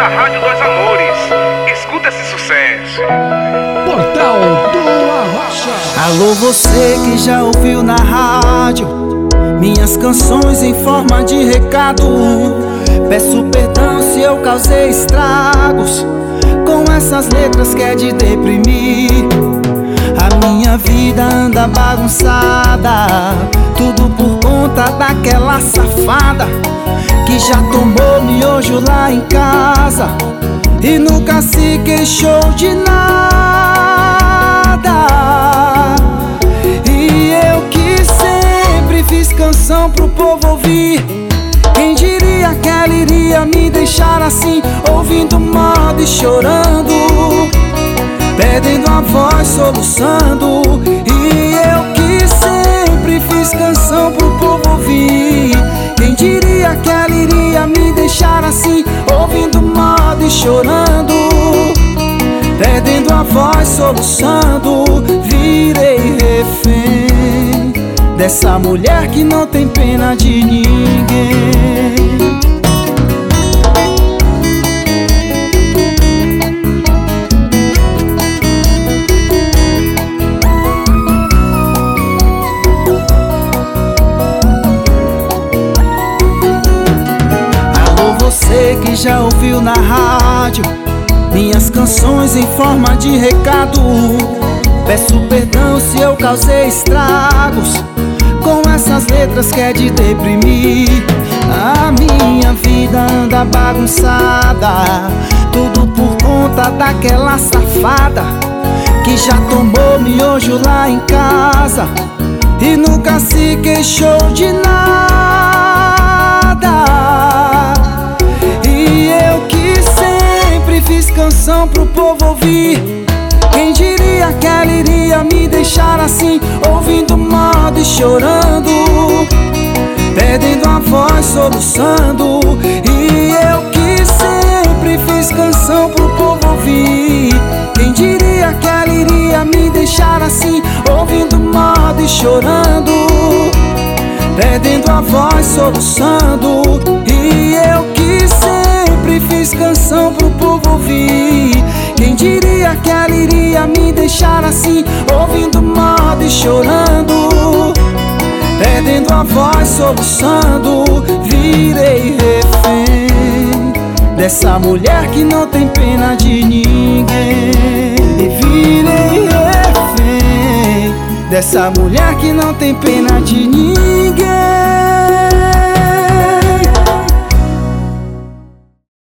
a Rádio dos Amores. Escuta esse sucesso. Portal do Arrocha. Alô, você que já ouviu na rádio minhas canções em forma de recado. Peço perdão se eu causei estragos com essas letras que é de deprimir. A minha vida anda bagunçada, tudo por conta daquela safada que já tomou miojo lá em casa e nunca se queixou de nada. E eu que sempre fiz canção pro povo ouvir, quem diria que ela iria me deixar assim, ouvindo moda e chorando, perdendo a voz, soluçando. E eu que sempre fiz canção pro povo ouvir, quem diria que ela iria me deixar assim, ouvindo moda e chorando, perdendo a voz, soluçando. Virei refém dessa mulher que não tem pena de ninguém. Você que já ouviu na rádio minhas canções em forma de recado, peço perdão se eu causei estragos com essas letras que é de deprimir. A minha vida anda bagunçada, tudo por conta daquela safada que já tomou miojo lá em casa e nunca se queixou de nada. E eu que sempre fiz canção pro povo ouvir, quem diria que ela iria me deixar assim, ouvindo moda e chorando, perdendo a voz, soluçando. E eu que sempre fiz canção pro povo ouvir, quem diria que ela iria me deixar assim, ouvindo moda e chorando, perdendo a voz, soluçando. E eu que sempre fiz canção pro povo ouvir, quem diria que ela iria me deixar assim, ouvindo moda e chorando, perdendo a voz, soluçando. Virei refém dessa mulher que não tem pena de ninguém. Virei refém dessa mulher que não tem pena de ninguém.